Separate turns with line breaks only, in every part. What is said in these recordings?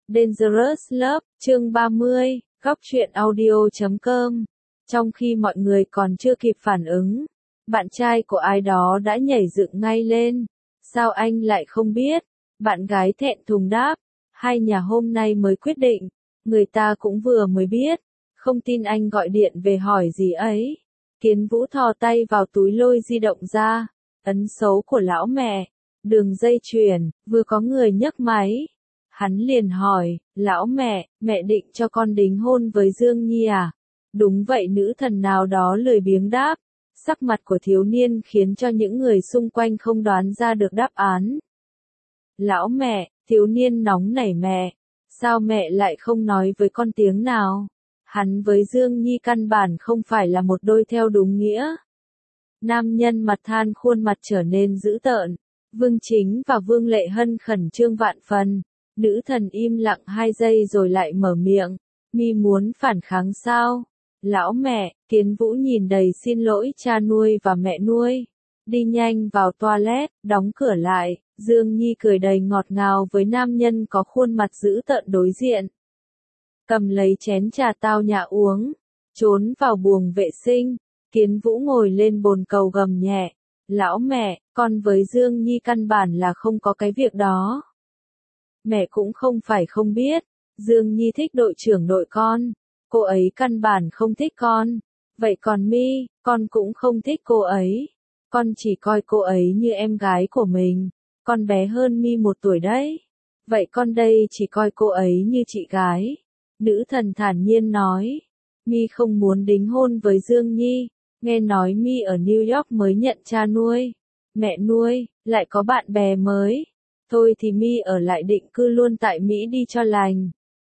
Dangerous Love, chương 30, góc truyện audio.com. Trong khi mọi người còn chưa kịp phản ứng, bạn trai của ai đó đã nhảy dựng ngay lên. Sao anh lại không biết? Bạn gái thẹn thùng đáp. Hai nhà hôm nay mới quyết định, người ta cũng vừa mới biết. Không tin anh gọi điện về hỏi gì ấy. Kiến Vũ thò tay vào túi lôi di động ra, ấn số của lão mẹ. Đường dây chuyền, vừa có người nhấc máy. Hắn liền hỏi, lão mẹ, mẹ định cho con đính hôn với Dương Nhi à? Đúng vậy, nữ thần nào đó lười biếng đáp. Sắc mặt của thiếu niên khiến cho những người xung quanh không đoán ra được đáp án. Lão mẹ, thiếu niên nóng nảy mẹ. Sao mẹ lại không nói với con tiếng nào? Hắn với Dương Nhi căn bản không phải là một đôi theo đúng nghĩa. Nam nhân mặt than khuôn mặt trở nên dữ tợn. Vương Chính và Vương Lệ Hân khẩn trương vạn phần. Nữ thần im lặng 2 giây rồi lại mở miệng. Mi muốn phản kháng sao? Lão mẹ, Kiến Vũ nhìn đầy xin lỗi cha nuôi và mẹ nuôi. Đi nhanh vào toilet, đóng cửa lại. Dương Nhi cười đầy ngọt ngào với nam nhân có khuôn mặt dữ tợn đối diện. Cầm lấy chén trà tao nhã uống. Trốn vào buồng vệ sinh. Kiến Vũ ngồi lên bồn cầu gầm nhẹ. Lão mẹ, con với Dương Nhi căn bản là không có cái việc đó. Mẹ cũng không phải không biết, Dương Nhi thích đội trưởng đội con, cô ấy căn bản không thích con. Vậy còn Mi, con cũng không thích cô ấy. Con chỉ coi cô ấy như em gái của mình, con bé hơn Mi 1 tuổi đấy. Vậy con đây chỉ coi cô ấy như chị gái. Nữ thần thản nhiên nói, Mi không muốn đính hôn với Dương Nhi, nghe nói Mi ở New York mới nhận cha nuôi, mẹ nuôi, lại có bạn bè mới. Thôi thì Mi ở lại định cư luôn tại Mỹ đi cho lành.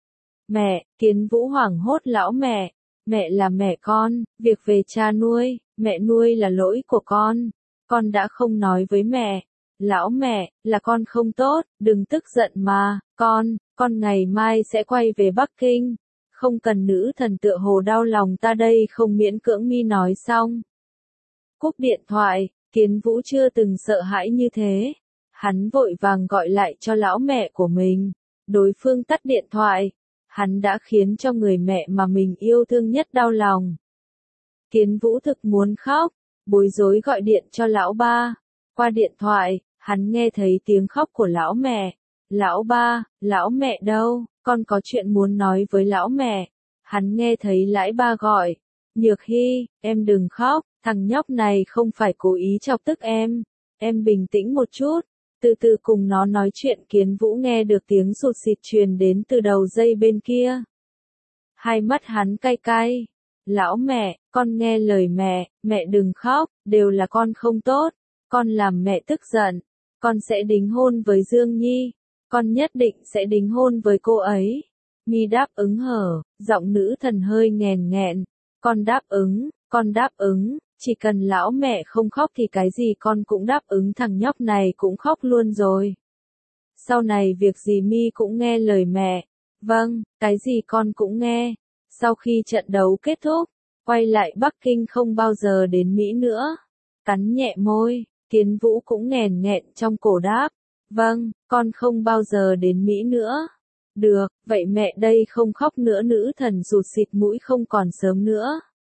Mẹ, Kiến Vũ hoảng hốt lão mẹ. Mẹ là mẹ con, việc về cha nuôi, mẹ nuôi là lỗi của con. Con đã không nói với mẹ. Lão mẹ, là con không tốt, đừng tức giận mà, con ngày mai sẽ quay về Bắc Kinh. Không cần, nữ thần tựa hồ đau lòng ta đây không miễn cưỡng. Mi nói xong. Cúp điện thoại, Kiến Vũ chưa từng sợ hãi như thế. Hắn vội vàng gọi lại cho lão mẹ của mình. Đối phương tắt điện thoại. Hắn đã khiến cho người mẹ mà mình yêu thương nhất đau lòng. Kiến Vũ thực muốn khóc, bối rối gọi điện cho lão ba. Qua điện thoại, hắn nghe thấy tiếng khóc của lão mẹ. Lão ba, lão mẹ đâu, con có chuyện muốn nói với lão mẹ. Hắn nghe thấy lão ba gọi. Nhược Hy, em đừng khóc, thằng nhóc này không phải cố ý chọc tức em. Em bình tĩnh một chút. Từ từ cùng nó nói chuyện. Kiến Vũ nghe được tiếng sụt sịt truyền đến từ đầu dây bên kia. Hai mắt hắn cay cay. Lão mẹ, con nghe lời mẹ đừng khóc, đều là con không tốt. Con làm mẹ tức giận. Con sẽ đính hôn với Dương Nhi. Con nhất định sẽ đính hôn với cô ấy. Mi đáp ứng hở, giọng nữ thần hơi nghèn nghẹn. Con đáp ứng. Chỉ cần lão mẹ không khóc thì cái gì con cũng đáp ứng. Thằng nhóc này cũng khóc luôn rồi. Sau này việc gì Mi cũng nghe lời mẹ. Vâng, cái gì con cũng nghe. Sau khi trận đấu kết thúc, quay lại Bắc Kinh không bao giờ đến Mỹ nữa. Cắn nhẹ môi, Kiến Vũ cũng nghèn nghẹn trong cổ đáp. Vâng, con không bao giờ đến Mỹ nữa. Được, vậy mẹ đây không khóc nữa. Nữ thần rụt xịt mũi. Không còn sớm nữa.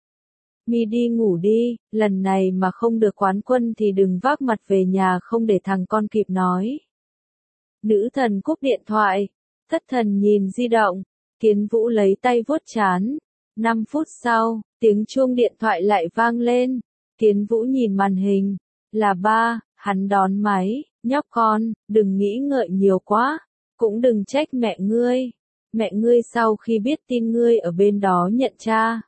Mi đi ngủ đi, lần này mà không được quán quân thì đừng vác mặt về nhà không để thằng con kịp nói. Nữ thần cúp điện thoại, thất thần nhìn di động, Kiến Vũ lấy tay vuốt trán. 5 phút sau, tiếng chuông điện thoại lại vang lên. Kiến Vũ nhìn màn hình, là ba. Hắn đón máy. Nhóc con, đừng nghĩ ngợi nhiều quá, cũng đừng trách mẹ ngươi. Mẹ ngươi sau khi biết tin ngươi ở bên đó nhận cha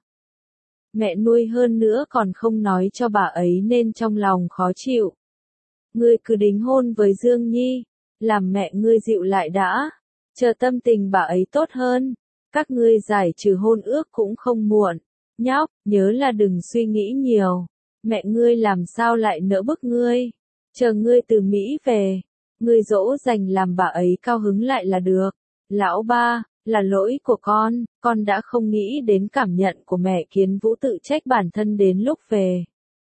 mẹ nuôi hơn nữa còn không nói cho bà ấy nên trong lòng khó chịu. Ngươi cứ đính hôn với Dương Nhi, làm mẹ ngươi dịu lại đã, chờ tâm tình bà ấy tốt hơn, các ngươi giải trừ hôn ước cũng không muộn. Nhóc, nhớ là đừng suy nghĩ nhiều, mẹ ngươi làm sao lại nỡ bức ngươi, chờ ngươi từ Mỹ về, ngươi dỗ dành làm bà ấy cao hứng lại là được. Lão ba, là lỗi của con đã không nghĩ đến cảm nhận của mẹ. Kiến Vũ tự trách bản thân đến lúc về.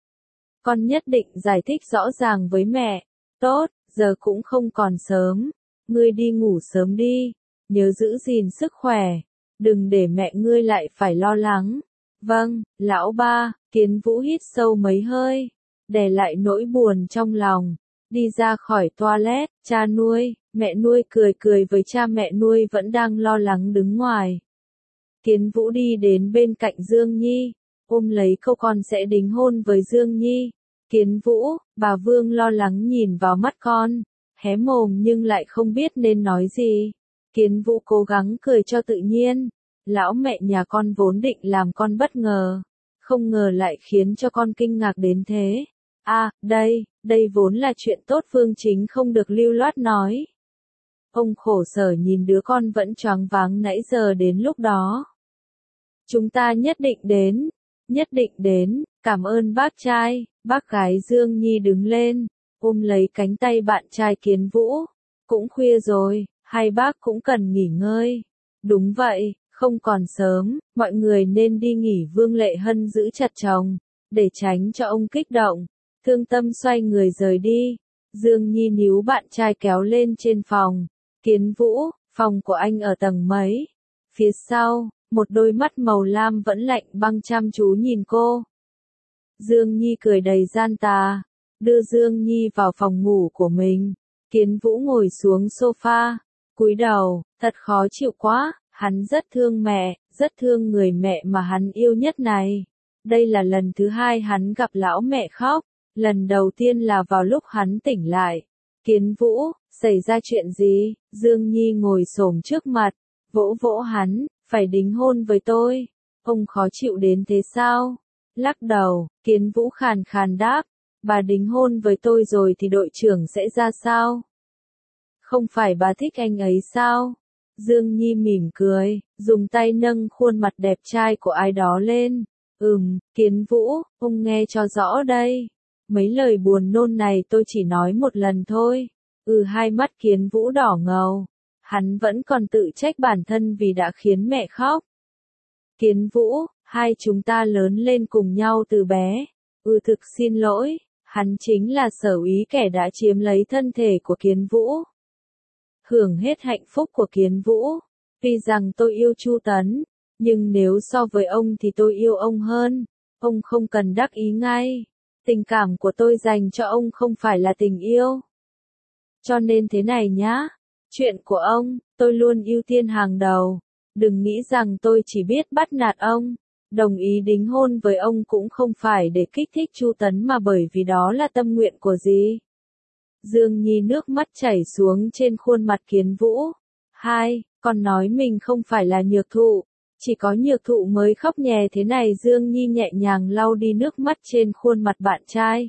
Con nhất định giải thích rõ ràng với mẹ. Tốt, giờ cũng không còn sớm. Ngươi đi ngủ sớm đi. nhớ giữ gìn sức khỏe, đừng để mẹ ngươi lại phải lo lắng. Vâng, lão ba. Kiến Vũ hít sâu mấy hơi, đè lại nỗi buồn trong lòng, đi ra khỏi toilet. Cha nuôi, mẹ nuôi cười cười với cha mẹ nuôi vẫn đang lo lắng đứng ngoài. Kiến Vũ đi đến bên cạnh Dương Nhi, ôm lấy câu con sẽ đính hôn với Dương Nhi. Kiến Vũ, bà Vương lo lắng nhìn vào mắt con, hé mồm nhưng lại không biết nên nói gì. Kiến Vũ cố gắng cười cho tự nhiên, lão mẹ nhà con vốn định làm con bất ngờ, không ngờ lại khiến cho con kinh ngạc đến thế. À, đây vốn là chuyện tốt Phương Chính không được lưu loát nói. Ông khổ sở nhìn đứa con vẫn choáng váng nãy giờ đến lúc đó. Chúng ta nhất định đến, cảm ơn bác trai. Bác gái Dương Nhi đứng lên, ôm lấy cánh tay bạn trai Kiến Vũ. Cũng khuya rồi, hai bác cũng cần nghỉ ngơi. Đúng vậy, không còn sớm, mọi người nên đi nghỉ. Vương Lệ Hân giữ chặt chồng, để tránh cho ông kích động. Thương Tâm xoay người rời đi. Dương Nhi níu bạn trai kéo lên trên phòng. Kiến Vũ, phòng của anh ở tầng mấy? Phía sau, một đôi mắt màu lam vẫn lạnh băng chăm chú nhìn cô. Dương Nhi cười đầy gian tà, đưa Dương Nhi vào phòng ngủ của mình. Kiến Vũ ngồi xuống sofa, cúi đầu, thật khó chịu quá, hắn rất thương mẹ, rất thương người mẹ mà hắn yêu nhất này. Đây là lần thứ hai hắn gặp lão mẹ khóc, lần đầu tiên là vào lúc hắn tỉnh lại. Kiến Vũ, xảy ra chuyện gì? Dương Nhi ngồi xổm trước mặt, vỗ vỗ hắn, phải đính hôn với tôi. Ông khó chịu đến thế sao? Lắc đầu, Kiến Vũ khàn khàn đáp, bà đính hôn với tôi rồi thì đội trưởng sẽ ra sao? Không phải bà thích anh ấy sao? Dương Nhi mỉm cười, dùng tay nâng khuôn mặt đẹp trai của ai đó lên. Kiến Vũ, ông nghe cho rõ đây. Mấy lời buồn nôn này tôi chỉ nói một lần thôi. Hai mắt Kiến Vũ đỏ ngầu. Hắn vẫn còn tự trách bản thân vì đã khiến mẹ khóc. Kiến Vũ, hai chúng ta lớn lên cùng nhau từ bé. Thực xin lỗi, hắn chính là Sở Úy kẻ đã chiếm lấy thân thể của Kiến Vũ. Hưởng hết hạnh phúc của Kiến Vũ. Tuy rằng tôi yêu Chu Tấn, nhưng nếu so với ông thì tôi yêu ông hơn. Ông không cần đắc ý ngay. Tình cảm của tôi dành cho ông không phải là tình yêu. Cho nên thế này nhá. Chuyện của ông, tôi luôn ưu tiên hàng đầu. Đừng nghĩ rằng tôi chỉ biết bắt nạt ông. Đồng ý đính hôn với ông cũng không phải để kích thích Chu Tấn mà bởi vì đó là tâm nguyện của dì. Dương Nhi nước mắt chảy xuống trên khuôn mặt Kiến Vũ. Con nói mình không phải là nhược thụ. Chỉ có nhược thụ mới khóc nhè thế này. Dương Nhi nhẹ nhàng lau đi nước mắt trên khuôn mặt bạn trai.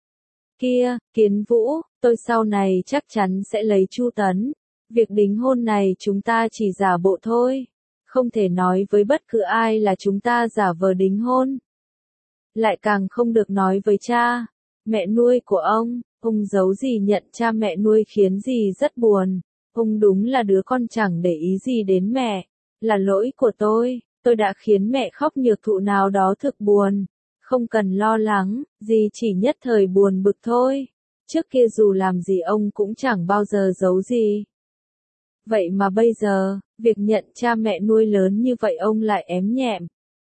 Kia, Kiến Vũ, tôi sau này chắc chắn sẽ lấy Chu Tấn. Việc đính hôn này chúng ta chỉ giả bộ thôi. Không thể nói với bất cứ ai là chúng ta giả vờ đính hôn. Lại càng không được nói với cha, mẹ nuôi của ông. Ông giấu gì nhận cha mẹ nuôi khiến dì rất buồn. Ông đúng là đứa con chẳng để ý gì đến mẹ. Là lỗi của tôi đã khiến mẹ khóc. Nhược thụ nào đó thực buồn. Không cần lo lắng, dì chỉ nhất thời buồn bực thôi. Trước kia dù làm gì ông cũng chẳng bao giờ giấu gì. Vậy mà bây giờ, việc nhận cha mẹ nuôi lớn như vậy ông lại ém nhẹm.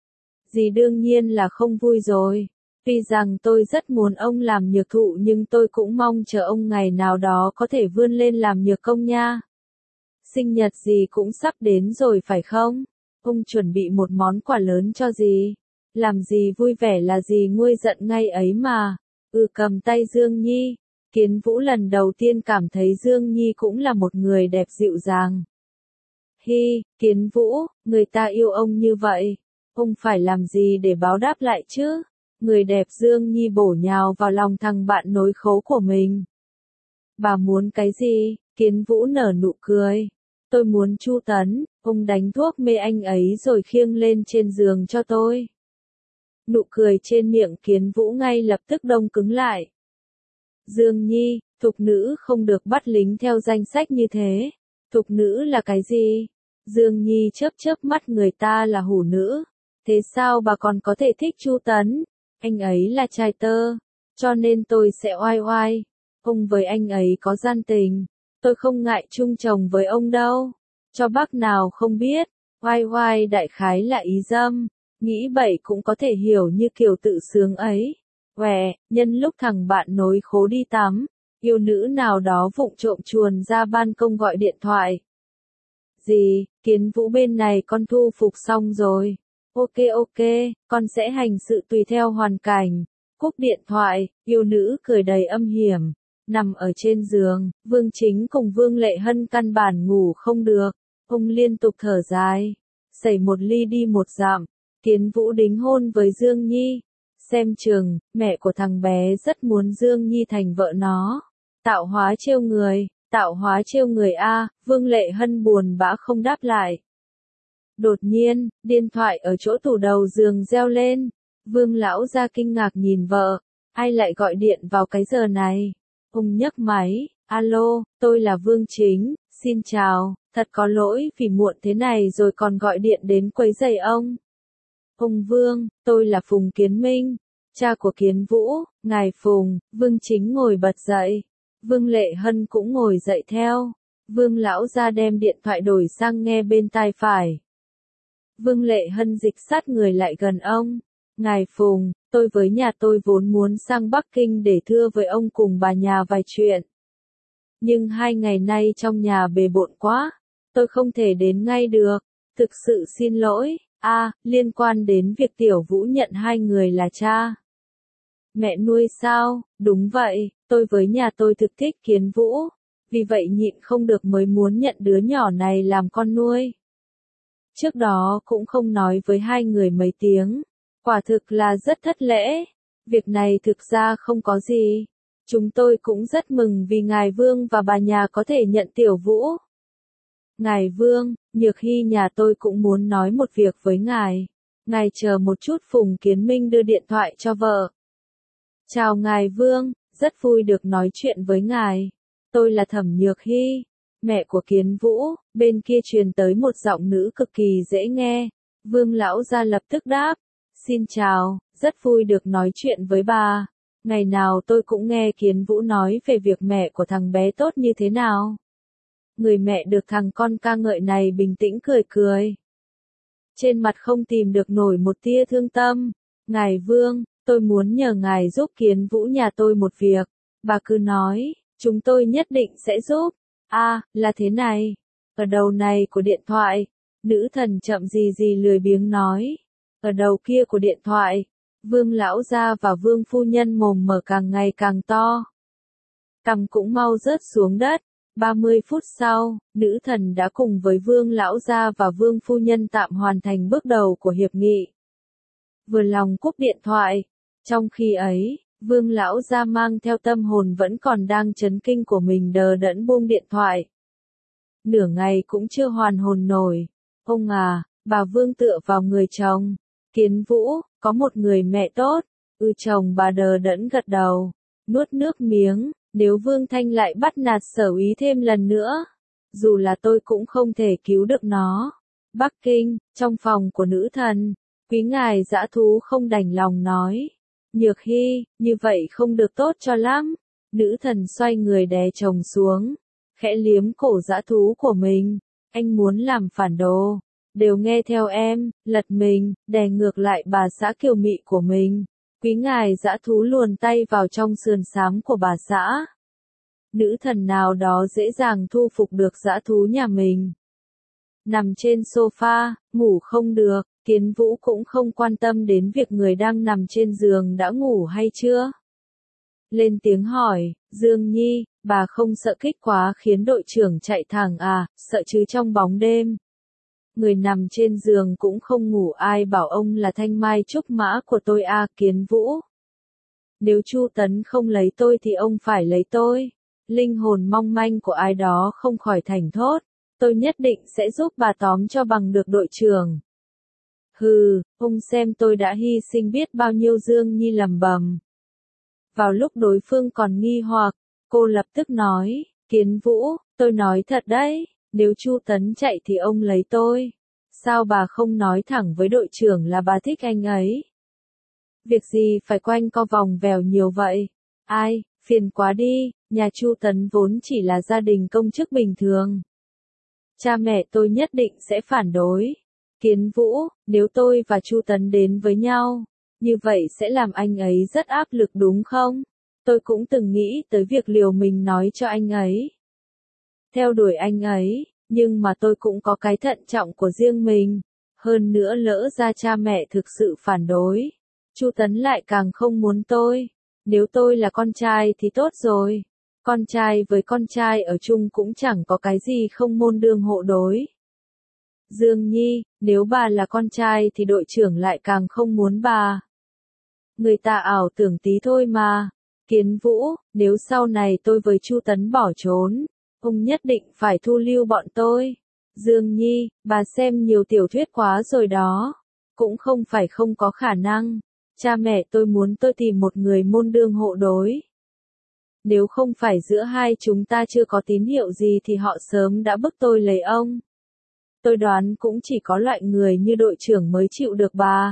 Dì đương nhiên là không vui rồi. Tuy rằng tôi rất muốn ông làm nhược thụ nhưng tôi cũng mong chờ ông ngày nào đó có thể vươn lên làm nhược công nha. Sinh nhật dì cũng sắp đến rồi phải không? Ông chuẩn bị một món quà lớn cho dì. Làm dì vui vẻ là dì nguôi giận ngay ấy mà. Cầm tay Dương Nhi. Kiến Vũ lần đầu tiên cảm thấy Dương Nhi cũng là một người đẹp dịu dàng. Kiến Vũ, người ta yêu ông như vậy. Ông phải làm gì để báo đáp lại chứ? Người đẹp Dương Nhi bổ nhào vào lòng thằng bạn nối khố của mình. Bà muốn cái gì? Kiến Vũ nở nụ cười. Tôi muốn Chu Tấn, ông đánh thuốc mê anh ấy rồi khiêng lên trên giường cho tôi. Nụ cười trên miệng Kiến Vũ ngay lập tức đông cứng lại. Dương Nhi, thục nữ không được bắt lính theo danh sách như thế. Thục nữ là cái gì? Dương Nhi chớp chớp mắt, người ta là hủ nữ. Thế sao bà còn có thể thích Chu Tấn? Anh ấy là trai tơ, cho nên tôi sẽ oai oai. Ông với anh ấy có gian tình, tôi không ngại chung chồng với ông đâu. Cho bác nào không biết, oai oai đại khái là ý dâm, nghĩ bậy cũng có thể hiểu như kiểu tự sướng ấy. Quẻ, nhân lúc thằng bạn nối khố đi tắm, yêu nữ nào đó vụng trộm chuồn ra ban công gọi điện thoại. Gì, Kiến Vũ bên này con thu phục xong rồi. Ok ok, con sẽ hành sự tùy theo hoàn cảnh. Cúp điện thoại, yêu nữ cười đầy âm hiểm. Nằm ở trên giường, Vương Chính cùng Vương Lệ Hân căn bản ngủ không được. Ông liên tục thở dài. Xảy một ly đi một dặm. Kiến Vũ đính hôn với Dương Nhi. Xem chừng, mẹ của thằng bé rất muốn Dương Nhi thành vợ nó. Tạo hóa trêu người. Tạo hóa trêu người a, Vương Lệ Hân buồn bã không đáp lại. Đột nhiên, điện thoại ở chỗ tủ đầu giường reo lên. Vương lão ra kinh ngạc nhìn vợ. Ai lại gọi điện vào cái giờ này? Ông nhấc máy. Alo, tôi là Vương Chính, xin chào, thật có lỗi vì muộn thế này rồi còn gọi điện đến quấy rầy ông. Ông Vương, tôi là Phùng Kiến Minh, cha của Kiến Vũ, ngài Phùng. Vương Chính ngồi bật dậy. Vương Lệ Hân cũng ngồi dậy theo. Vương lão ra đem điện thoại đổi sang nghe bên tai phải. Vương Lệ Hân dịch sát người lại gần ông. Ngài Phùng, tôi với nhà tôi vốn muốn sang Bắc Kinh để thưa với ông cùng bà nhà vài chuyện. Nhưng 2 ngày nay trong nhà bề bộn quá, tôi không thể đến ngay được. Thực sự xin lỗi. Liên quan đến việc Tiểu Vũ nhận 2 người là cha mẹ nuôi sao? Đúng vậy, tôi với nhà tôi thực thích Kiến Vũ, vì vậy nhịn không được mới muốn nhận đứa nhỏ này làm con nuôi. Trước đó cũng không nói với 2 người mấy tiếng, quả thực là rất thất lễ. Việc này thực ra không có gì. Chúng tôi cũng rất mừng vì ngài Vương và bà nhà có thể nhận Tiểu Vũ. Ngài Vương, Nhược Hy nhà tôi cũng muốn nói một việc với ngài. Ngài chờ một chút. Phùng Kiến Minh đưa điện thoại cho vợ. Chào ngài Vương, rất vui được nói chuyện với ngài. Tôi là Thẩm Nhược Hy, mẹ của Kiến Vũ. Bên kia truyền tới một giọng nữ cực kỳ dễ nghe. Vương lão gia lập tức đáp. Xin chào, rất vui được nói chuyện với bà. Ngày nào tôi cũng nghe Kiến Vũ nói về việc mẹ của thằng bé tốt như thế nào. Người mẹ được thằng con ca ngợi này bình tĩnh cười cười. Trên mặt không tìm được nổi một tia thương tâm. Ngài Vương, tôi muốn nhờ ngài giúp Kiến Vũ nhà tôi một việc. Bà cứ nói, chúng tôi nhất định sẽ giúp. Là thế này. Ở đầu này của điện thoại, nữ thần chậm gì gì lười biếng nói. Ở đầu kia của điện thoại, Vương lão gia và Vương phu nhân mồm mở càng ngày càng to. Cằm cũng mau rớt xuống đất. 30 phút sau, nữ thần đã cùng với Vương lão gia và Vương phu nhân tạm hoàn thành bước đầu của hiệp nghị. Vừa lòng cúp điện thoại. Trong khi ấy, Vương lão gia mang theo tâm hồn vẫn còn đang chấn kinh của mình đờ đẫn buông điện thoại. Nửa ngày cũng chưa hoàn hồn nổi. Ông bà Vương tựa vào người chồng. Kiến Vũ, có một người mẹ tốt. Chồng bà đờ đẫn gật đầu. Nuốt nước miếng. Nếu Vương Thanh lại bắt nạt Sở Úy thêm lần nữa, dù là tôi cũng không thể cứu được nó. Bắc Kinh, trong phòng của nữ thần, quý ngài dã thú không đành lòng nói. Nhược Hy, như vậy không được tốt cho lắm. Nữ thần xoay người đè chồng xuống, khẽ liếm cổ dã thú của mình. Anh muốn làm phản đồ, đều nghe theo em. Lật mình, đè ngược lại bà xã kiều mị của mình. Quý ngài dã thú luồn tay vào trong sườn xám của bà xã. Nữ thần nào đó dễ dàng thu phục được dã thú nhà mình. Nằm trên sofa, ngủ không được, Kiến Vũ cũng không quan tâm đến việc người đang nằm trên giường đã ngủ hay chưa. Lên tiếng hỏi, Dương Nhi, bà không sợ kích quá khiến đội trưởng chạy thẳng sợ chứ trong bóng đêm. Người nằm trên giường cũng không ngủ, ai bảo ông là thanh mai trúc mã của tôi Kiến Vũ. Nếu Chu Tấn không lấy tôi thì ông phải lấy tôi. Linh hồn mong manh của ai đó không khỏi thảnh thót. Tôi nhất định sẽ giúp bà tóm cho bằng được đội trưởng. Hừ, ông xem tôi đã hy sinh biết bao nhiêu. Dương Nhi lẩm bẩm. Vào lúc đối phương còn nghi hoặc, cô lập tức nói, Kiến Vũ, tôi nói thật đấy, nếu Chu Tấn chạy thì ông lấy tôi. Sao bà không nói thẳng với đội trưởng là bà thích anh ấy? Việc gì phải quanh co vòng vèo nhiều vậy? Phiền quá đi, nhà Chu Tấn vốn chỉ là gia đình công chức bình thường. cha mẹ tôi nhất định sẽ phản đối. Kiến Vũ, nếu tôi và Chu Tấn đến với nhau, như vậy sẽ làm anh ấy rất áp lực đúng không? Tôi cũng từng nghĩ tới việc liều mình nói cho anh ấy. Theo đuổi anh ấy, nhưng mà tôi cũng có cái thận trọng của riêng mình. Hơn nữa lỡ ra cha mẹ thực sự phản đối. Chu Tấn lại càng không muốn tôi. Nếu tôi là con trai thì tốt rồi. Con trai với con trai ở chung cũng chẳng có cái gì không môn đương hộ đối. Dương Nhi, nếu bà là con trai thì đội trưởng lại càng không muốn bà. Người ta ảo tưởng tí thôi mà. Kiến Vũ, nếu sau này tôi với Chu Tấn bỏ trốn, ông nhất định phải thu lưu bọn tôi. Dương Nhi, bà xem nhiều tiểu thuyết quá rồi đó. Cũng không phải không có khả năng. Cha mẹ tôi muốn tôi tìm một người môn đương hộ đối. Nếu không phải giữa hai chúng ta chưa có tín hiệu gì thì họ sớm đã bức tôi lấy ông. Tôi đoán cũng chỉ có loại người như đội trưởng mới chịu được bà.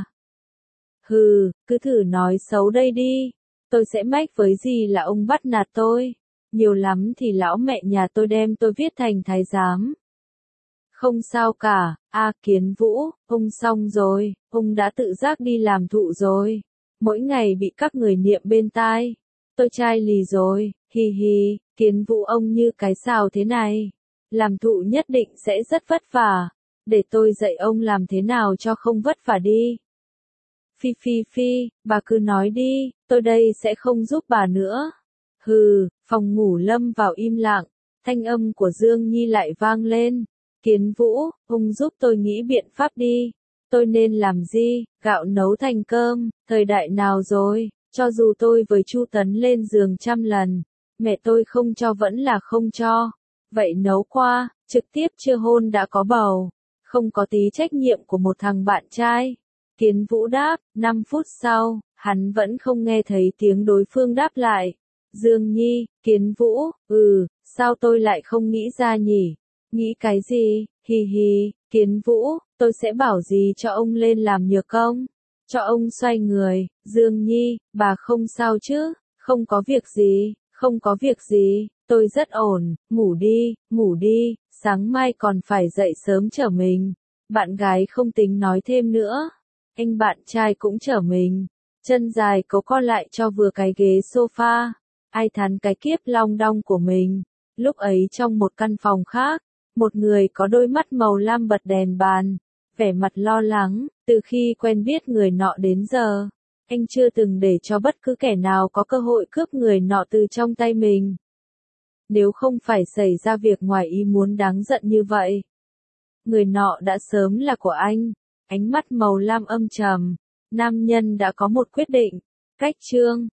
Hừ, cứ thử nói xấu đây đi. Tôi sẽ mách với gì là ông bắt nạt tôi. Nhiều lắm thì lão mẹ nhà tôi đem tôi viết thành thái giám. Không sao cả, Kiến Vũ, ông xong rồi, ông đã tự giác đi làm thụ rồi. Mỗi ngày bị các người niệm bên tai. Tôi chai lì rồi, hi hi, Kiến Vũ ông như cái sào thế này. Làm thụ nhất định sẽ rất vất vả. Để tôi dạy ông làm thế nào cho không vất vả đi. Phi phi phi, bà cứ nói đi, tôi đây sẽ không giúp bà nữa. Hừ, phòng ngủ lâm vào im lặng, thanh âm của Dương Nhi lại vang lên. Kiến Vũ, ông giúp tôi nghĩ biện pháp đi. Tôi nên làm gì, gạo nấu thành cơm, thời đại nào rồi, cho dù tôi với Chu Tấn lên giường 100 lần, mẹ tôi không cho vẫn là không cho. Vậy nấu qua, trực tiếp chưa hôn đã có bầu, không có tí trách nhiệm của một thằng bạn trai. Kiến Vũ đáp, 5 phút sau, hắn vẫn không nghe thấy tiếng đối phương đáp lại. Dương Nhi, Kiến Vũ, sao tôi lại không nghĩ ra nhỉ? Nghĩ cái gì? Hi hi, Kiến Vũ, tôi sẽ bảo gì cho ông lên làm nhược công? Cho ông xoay người. Dương Nhi, bà không sao chứ? Không có việc gì, không có việc gì, tôi rất ổn, ngủ đi, sáng mai còn phải dậy sớm chở mình. Bạn gái không tính nói thêm nữa. Anh bạn trai cũng chở mình. Chân dài cấu co lại cho vừa cái ghế sofa. Ai thắn cái kiếp long đong của mình. Lúc ấy trong một căn phòng khác, một người có đôi mắt màu lam bật đèn bàn, vẻ mặt lo lắng. Từ khi quen biết người nọ đến giờ, anh chưa từng để cho bất cứ kẻ nào có cơ hội cướp người nọ từ trong tay mình. Nếu không phải xảy ra việc ngoài ý muốn đáng giận như vậy, người nọ đã sớm là của anh. Ánh mắt màu lam âm trầm, nam nhân đã có một quyết định. Cách chương